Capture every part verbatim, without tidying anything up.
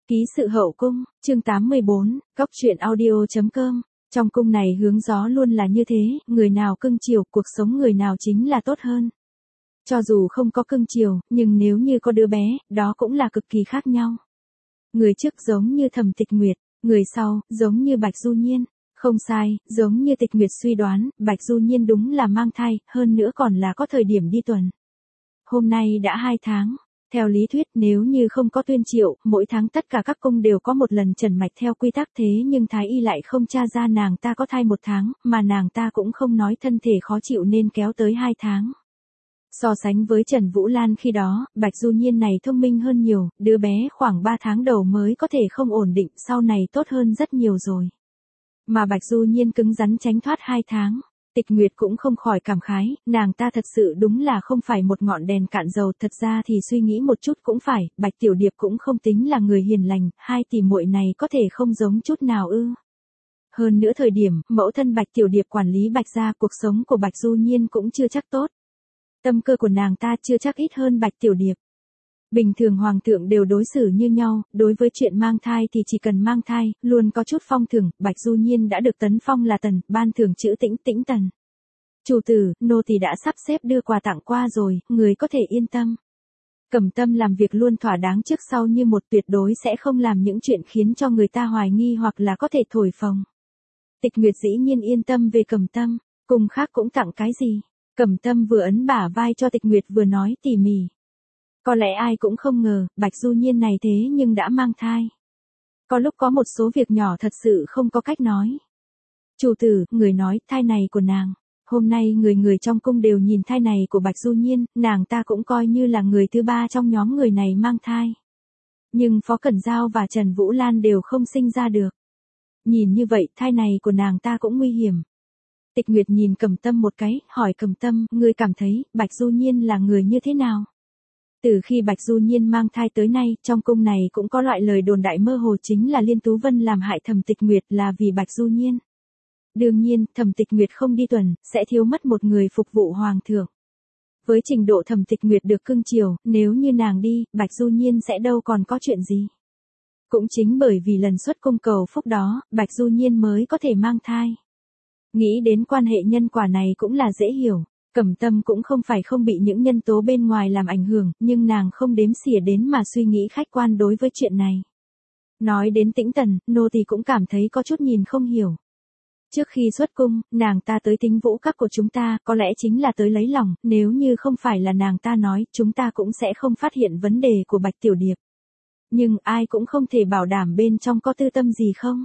Ký sự hậu cung, chương tám mươi bốn, cóc truyện audio chấm com. Trong cung này hướng gió luôn là như thế, người nào cưng chiều, cuộc sống người nào chính là tốt hơn. Cho dù không có cưng chiều, nhưng nếu như có đứa bé, đó cũng là cực kỳ khác nhau. Người trước giống như Thẩm Tịch Nguyệt, người sau, giống như Bạch Du Nhiên. Không sai, giống như Tịch Nguyệt suy đoán, Bạch Du Nhiên đúng là mang thai, hơn nữa còn là có thời điểm đi tuần. Hôm nay đã hai tháng. Theo lý thuyết nếu như không có tuyên triệu, mỗi tháng tất cả các cung đều có một lần trần mạch theo quy tắc, thế nhưng Thái Y lại không tra ra nàng ta có thai một tháng, mà nàng ta cũng không nói thân thể khó chịu nên kéo tới hai tháng. So sánh với Trần Vũ Lan khi đó, Bạch Du Nhiên này thông minh hơn nhiều, đứa bé khoảng ba tháng đầu mới có thể không ổn định, sau này tốt hơn rất nhiều rồi. Mà Bạch Du Nhiên cứng rắn tránh thoát hai tháng. Tịch Nguyệt cũng không khỏi cảm khái, nàng ta thật sự đúng là không phải một ngọn đèn cạn dầu, thật ra thì suy nghĩ một chút cũng phải, Bạch Tiểu Điệp cũng không tính là người hiền lành, hai tỷ muội này có thể không giống chút nào ư. Hơn nữa thời điểm, mẫu thân Bạch Tiểu Điệp quản lý Bạch gia, cuộc sống của Bạch Du Nhiên cũng chưa chắc tốt. Tâm cơ của nàng ta chưa chắc ít hơn Bạch Tiểu Điệp. Bình thường hoàng thượng đều đối xử như nhau, đối với chuyện mang thai thì chỉ cần mang thai, luôn có chút phong thưởng, Bạch Du Nhiên đã được tấn phong là tần, ban thưởng chữ Tĩnh Tĩnh Tần. Chủ tử, nô tỳ đã sắp xếp đưa quà tặng qua rồi, người có thể yên tâm. Cẩm Tâm làm việc luôn thỏa đáng trước sau như một, tuyệt đối sẽ không làm những chuyện khiến cho người ta hoài nghi hoặc là có thể thổi phồng. Tịch Nguyệt dĩ nhiên yên tâm về Cẩm Tâm, cùng khác cũng tặng cái gì. Cẩm Tâm vừa ấn bả vai cho Tịch Nguyệt vừa nói tỉ mỉ. Có lẽ ai cũng không ngờ, Bạch Du Nhiên này thế nhưng đã mang thai. Có lúc có một số việc nhỏ thật sự không có cách nói. Chủ tử, người nói, thai này của nàng. Hôm nay người người trong cung đều nhìn thai này của Bạch Du Nhiên, nàng ta cũng coi như là người thứ ba trong nhóm người này mang thai. Nhưng Phó Cẩn Giao và Trần Vũ Lan đều không sinh ra được. Nhìn như vậy, thai này của nàng ta cũng nguy hiểm. Tịch Nguyệt nhìn Cẩm Tâm một cái, hỏi Cẩm Tâm, ngươi cảm thấy, Bạch Du Nhiên là người như thế nào? Từ khi Bạch Du Nhiên mang thai tới nay, trong cung này cũng có loại lời đồn đại mơ hồ chính là Liên Tú Vân làm hại Thẩm Tịch Nguyệt là vì Bạch Du Nhiên. Đương nhiên, Thẩm Tịch Nguyệt không đi tuần, sẽ thiếu mất một người phục vụ hoàng thượng. Với trình độ Thẩm Tịch Nguyệt được cưng chiều, nếu như nàng đi, Bạch Du Nhiên sẽ đâu còn có chuyện gì. Cũng chính bởi vì lần xuất cung cầu phúc đó, Bạch Du Nhiên mới có thể mang thai. Nghĩ đến quan hệ nhân quả này cũng là dễ hiểu. Cẩm Tâm cũng không phải không bị những nhân tố bên ngoài làm ảnh hưởng, nhưng nàng không đếm xỉa đến mà suy nghĩ khách quan đối với chuyện này. Nói đến Tĩnh Tần, nô tỳ cũng cảm thấy có chút nhìn không hiểu. Trước khi xuất cung, nàng ta tới Tính Vũ Các của chúng ta, có lẽ chính là tới lấy lòng, nếu như không phải là nàng ta nói, chúng ta cũng sẽ không phát hiện vấn đề của Bạch Tiểu Điệp. Nhưng ai cũng không thể bảo đảm bên trong có tư tâm gì không.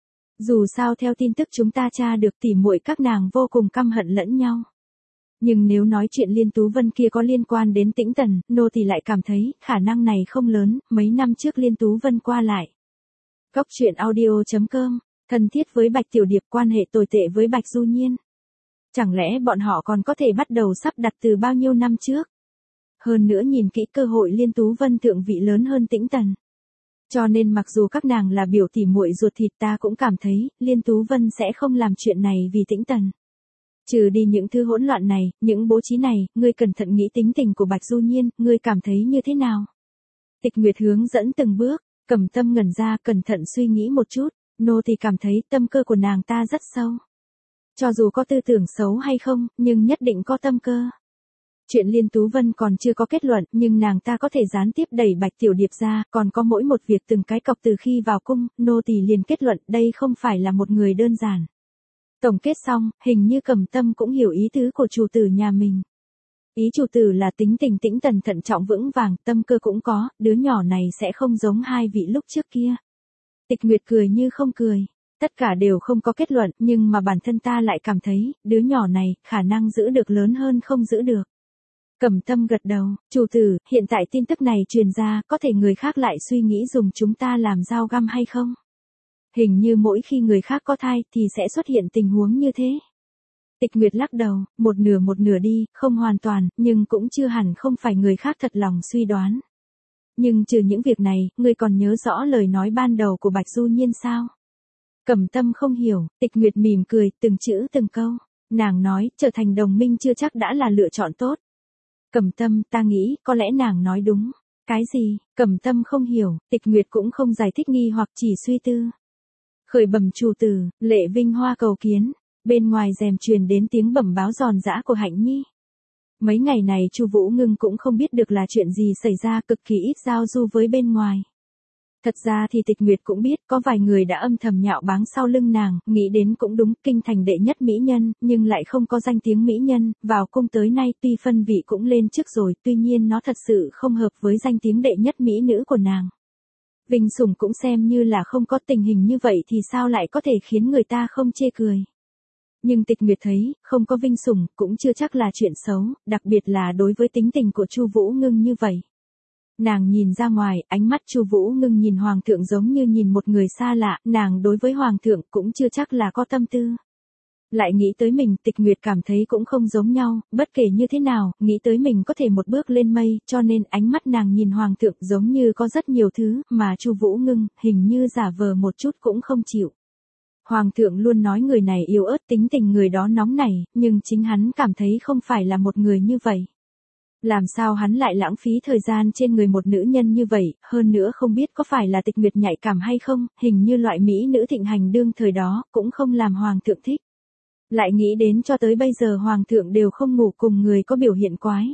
Dù sao theo tin tức chúng ta tra được, tỉ muội các nàng vô cùng căm hận lẫn nhau. Nhưng nếu nói chuyện Liên Tú Vân kia có liên quan đến Tĩnh Tần, nô thì lại cảm thấy, khả năng này không lớn, mấy năm trước Liên Tú Vân qua lại. Cóc truyện audio chấm com, thân thiết với Bạch Tiểu Điệp, quan hệ tồi tệ với Bạch Du Nhiên. Chẳng lẽ bọn họ còn có thể bắt đầu sắp đặt từ bao nhiêu năm trước? Hơn nữa nhìn kỹ cơ hội Liên Tú Vân thượng vị lớn hơn Tĩnh Tần. Cho nên mặc dù các nàng là biểu tỉ muội ruột thịt, ta cũng cảm thấy, Liên Tú Vân sẽ không làm chuyện này vì Tĩnh Tần. Trừ đi những thứ hỗn loạn này, những bố trí này, ngươi cẩn thận nghĩ tính tình của Bạch Du Nhiên, ngươi cảm thấy như thế nào? Tịch Nguyệt hướng dẫn từng bước, Cẩm Tâm ngẩn ra, cẩn thận suy nghĩ một chút, nô thì cảm thấy tâm cơ của nàng ta rất sâu. Cho dù có tư tưởng xấu hay không, nhưng nhất định có tâm cơ. Chuyện Liên Tú Vân còn chưa có kết luận, nhưng nàng ta có thể gián tiếp đẩy Bạch Tiểu Điệp ra, còn có mỗi một việc từng cái cọc từ khi vào cung, nô tỳ liền kết luận đây không phải là một người đơn giản. Tổng kết xong, hình như Cẩm Tâm cũng hiểu ý tứ của chủ tử nhà mình. Ý chủ tử là tính tình Tĩnh Tần thận trọng vững vàng, tâm cơ cũng có, đứa nhỏ này sẽ không giống hai vị lúc trước kia. Tịch Nguyệt cười như không cười. Tất cả đều không có kết luận, nhưng mà bản thân ta lại cảm thấy, đứa nhỏ này, khả năng giữ được lớn hơn không giữ được. Cẩm Tâm gật đầu, chủ tử, hiện tại tin tức này truyền ra, có thể người khác lại suy nghĩ dùng chúng ta làm dao găm hay không? Hình như mỗi khi người khác có thai thì sẽ xuất hiện tình huống như thế. Tịch Nguyệt lắc đầu, một nửa một nửa đi, không hoàn toàn, nhưng cũng chưa hẳn không phải người khác thật lòng suy đoán. Nhưng trừ những việc này, ngươi còn nhớ rõ lời nói ban đầu của Bạch Du Nhiên sao? Cẩm Tâm không hiểu, Tịch Nguyệt mỉm cười, từng chữ từng câu. Nàng nói, trở thành đồng minh chưa chắc đã là lựa chọn tốt. Cẩm Tâm, ta nghĩ, có lẽ nàng nói đúng. Cái gì? Cẩm Tâm không hiểu, Tịch Nguyệt cũng không giải thích nghi hoặc chỉ suy tư. Khởi bẩm chủ tử, Lệ Vinh Hoa cầu kiến. Bên ngoài rèm truyền đến tiếng bẩm báo giòn giã của Hạnh Nhi. Mấy ngày này Chu Vũ Ngưng cũng không biết được là chuyện gì xảy ra, cực kỳ ít giao du với bên ngoài. Thật ra thì Tịch Nguyệt cũng biết, có vài người đã âm thầm nhạo báng sau lưng nàng, nghĩ đến cũng đúng, kinh thành đệ nhất mỹ nhân, nhưng lại không có danh tiếng mỹ nhân, vào cung tới nay tuy phân vị cũng lên trước rồi, tuy nhiên nó thật sự không hợp với danh tiếng đệ nhất mỹ nữ của nàng. Vinh sủng cũng xem như là không có, tình hình như vậy thì sao lại có thể khiến người ta không chê cười. Nhưng Tịch Nguyệt thấy, không có vinh sủng cũng chưa chắc là chuyện xấu, đặc biệt là đối với tính tình của Chu Vũ Ngưng như vậy. Nàng nhìn ra ngoài, ánh mắt Chu Vũ Ngưng nhìn hoàng thượng giống như nhìn một người xa lạ, nàng đối với hoàng thượng cũng chưa chắc là có tâm tư. Lại nghĩ tới mình, Tịch Nguyệt cảm thấy cũng không giống nhau, bất kể như thế nào, nghĩ tới mình có thể một bước lên mây, cho nên ánh mắt nàng nhìn hoàng thượng giống như có rất nhiều thứ, mà Chu Vũ Ngưng, hình như giả vờ một chút cũng không chịu. Hoàng thượng luôn nói người này yếu ớt, tính tình người đó nóng nảy, nhưng chính hắn cảm thấy không phải là một người như vậy. Làm sao hắn lại lãng phí thời gian trên người một nữ nhân như vậy, hơn nữa không biết có phải là Tịch Nguyệt nhạy cảm hay không, hình như loại mỹ nữ thịnh hành đương thời đó, cũng không làm hoàng thượng thích. Lại nghĩ đến cho tới bây giờ hoàng thượng đều không ngủ cùng người có biểu hiện quái.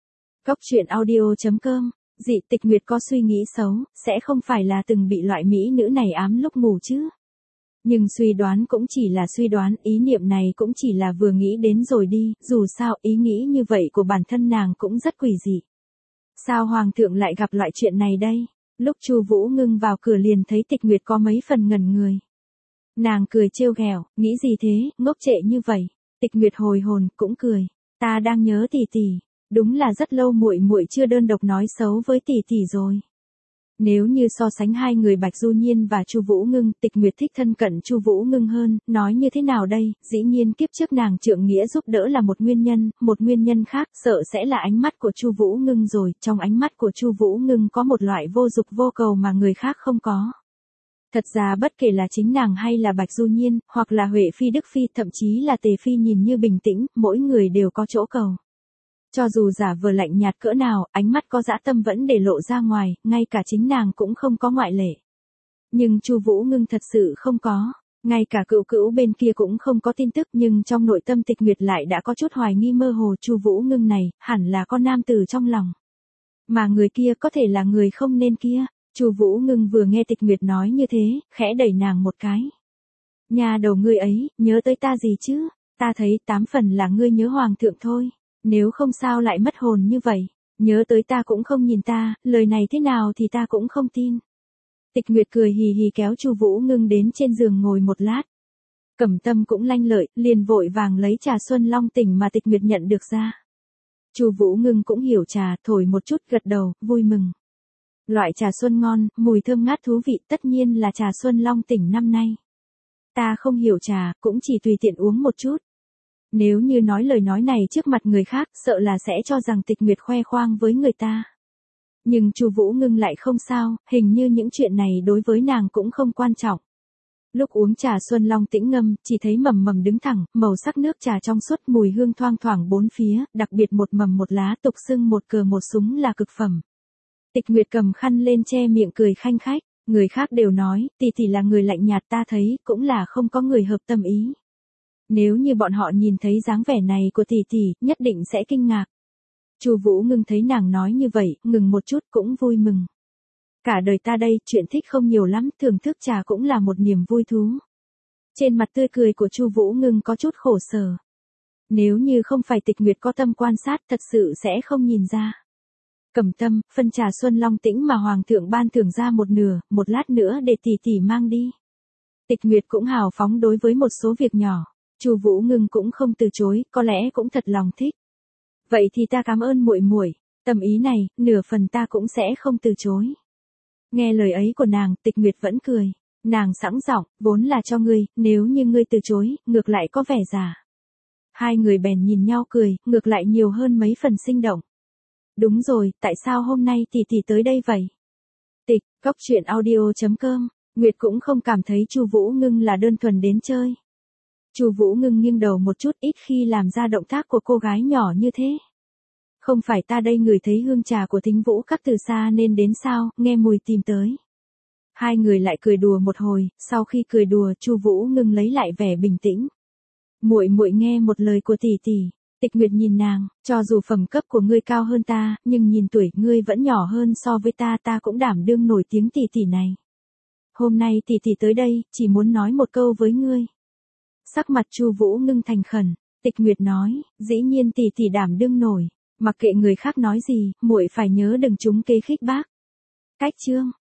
Cóc truyện audio chấm com, dị Tịch Nguyệt có suy nghĩ xấu, sẽ không phải là từng bị loại mỹ nữ này ám lúc ngủ chứ. Nhưng suy đoán cũng chỉ là suy đoán, ý niệm này cũng chỉ là vừa nghĩ đến rồi đi, dù sao ý nghĩ như vậy của bản thân nàng cũng rất quỷ dị. Sao hoàng thượng lại gặp loại chuyện này đây? Lúc Chu Vũ Ngưng vào cửa liền thấy Tịch Nguyệt có mấy phần ngẩn người. Nàng cười trêu ghẹo, nghĩ gì thế, ngốc trệ như vậy. Tịch Nguyệt hồi hồn, cũng cười. Ta đang nhớ tỷ tỷ, đúng là rất lâu muội muội chưa đơn độc nói xấu với tỷ tỷ rồi. Nếu như so sánh hai người Bạch Du Nhiên và Chu Vũ Ngưng, Tịch Nguyệt thích thân cận Chu Vũ Ngưng hơn, nói như thế nào đây, dĩ nhiên kiếp trước nàng trượng nghĩa giúp đỡ là một nguyên nhân, một nguyên nhân khác sợ sẽ là ánh mắt của Chu Vũ Ngưng rồi, trong ánh mắt của Chu Vũ Ngưng có một loại vô dục vô cầu mà người khác không có. Thật ra bất kể là chính nàng hay là Bạch Du Nhiên, hoặc là Huệ Phi Đức Phi, thậm chí là Tề Phi nhìn như bình tĩnh, mỗi người đều có chỗ cầu. Cho dù giả vờ lạnh nhạt cỡ nào, ánh mắt có dã tâm vẫn để lộ ra ngoài, ngay cả chính nàng cũng không có ngoại lệ. Nhưng Chu Vũ Ngưng thật sự không có, ngay cả cữu cữu bên kia cũng không có tin tức, nhưng trong nội tâm Tịch Nguyệt lại đã có chút hoài nghi mơ hồ, Chu Vũ Ngưng này, hẳn là con nam tử trong lòng. Mà người kia có thể là người không nên kia. Chu Vũ Ngưng vừa nghe Tịch Nguyệt nói như thế, khẽ đẩy nàng một cái. Nhà đầu ngươi ấy, nhớ tới ta gì chứ? Ta thấy tám phần là ngươi nhớ hoàng thượng thôi. Nếu không sao lại mất hồn như vậy. Nhớ tới ta cũng không nhìn ta, lời này thế nào thì ta cũng không tin. Tịch Nguyệt cười hì hì kéo Chu Vũ Ngưng đến trên giường ngồi một lát. Cẩm Tâm cũng lanh lợi, liền vội vàng lấy trà Xuân Long Tỉnh mà Tịch Nguyệt nhận được ra. Chu Vũ Ngưng cũng hiểu trà, thổi một chút gật đầu, vui mừng. Loại trà xuân ngon, mùi thơm ngát thú vị, tất nhiên là trà Xuân Long Tỉnh năm nay. Ta không hiểu trà, cũng chỉ tùy tiện uống một chút. Nếu như nói lời nói này trước mặt người khác, sợ là sẽ cho rằng Tịch Nguyệt khoe khoang với người ta. Nhưng Chu Vũ Ngưng lại không sao, hình như những chuyện này đối với nàng cũng không quan trọng. Lúc uống trà Xuân Long Tĩnh ngâm, chỉ thấy mầm mầm đứng thẳng, màu sắc nước trà trong suốt, mùi hương thoang thoảng bốn phía, đặc biệt một mầm một lá, tục xưng một cờ một súng là cực phẩm. Tịch Nguyệt cầm khăn lên che miệng cười khanh khách, người khác đều nói, tỷ tỷ là người lạnh nhạt, ta thấy, cũng là không có người hợp tâm ý. Nếu như bọn họ nhìn thấy dáng vẻ này của tỷ tỷ, nhất định sẽ kinh ngạc. Chu Vũ Ngưng thấy nàng nói như vậy, ngừng một chút cũng vui mừng. Cả đời ta đây, chuyện thích không nhiều lắm, thưởng thức trà cũng là một niềm vui thú. Trên mặt tươi cười của Chu Vũ Ngưng có chút khổ sở. Nếu như không phải Tịch Nguyệt có tâm quan sát, thật sự sẽ không nhìn ra. Cẩm Tâm, phân trà Xuân Long Tĩnh mà hoàng thượng ban thưởng ra một nửa, một lát nữa để tỷ tỷ mang đi. Tịch Nguyệt cũng hào phóng đối với một số việc nhỏ. Chu Vũ Ngưng cũng không từ chối, có lẽ cũng thật lòng thích. Vậy thì ta cảm ơn muội muội, tâm ý này, nửa phần ta cũng sẽ không từ chối. Nghe lời ấy của nàng, Tịch Nguyệt vẫn cười. Nàng sẵn giọng, vốn là cho ngươi, nếu như ngươi từ chối, ngược lại có vẻ giả. Hai người bèn nhìn nhau cười, ngược lại nhiều hơn mấy phần sinh động. Đúng rồi, tại sao hôm nay tỷ tỷ tới đây vậy? Tịch, cóc truyện audio chấm com, Nguyệt cũng không cảm thấy Chu Vũ Ngưng là đơn thuần đến chơi. Chu Vũ Ngưng nghiêng đầu một chút, ít khi làm ra động tác của cô gái nhỏ như thế. Không phải ta đây ngửi thấy hương trà của Thính Vũ Các từ xa nên đến sao, nghe mùi tìm tới. Hai người lại cười đùa một hồi, sau khi cười đùa, Chu Vũ Ngưng lấy lại vẻ bình tĩnh. Muội muội nghe một lời của tỷ tỷ. Tịch Nguyệt nhìn nàng, cho dù phẩm cấp của ngươi cao hơn ta, nhưng nhìn tuổi ngươi vẫn nhỏ hơn so với ta, ta cũng đảm đương nổi tiếng tỷ tỷ này. Hôm nay tỷ tỷ tới đây, chỉ muốn nói một câu với ngươi. Sắc mặt Chu Vũ Ngưng thành khẩn, Tịch Nguyệt nói, dĩ nhiên tỷ tỷ đảm đương nổi, mặc kệ người khác nói gì, muội phải nhớ đừng trúng kế khích bác. Cách chương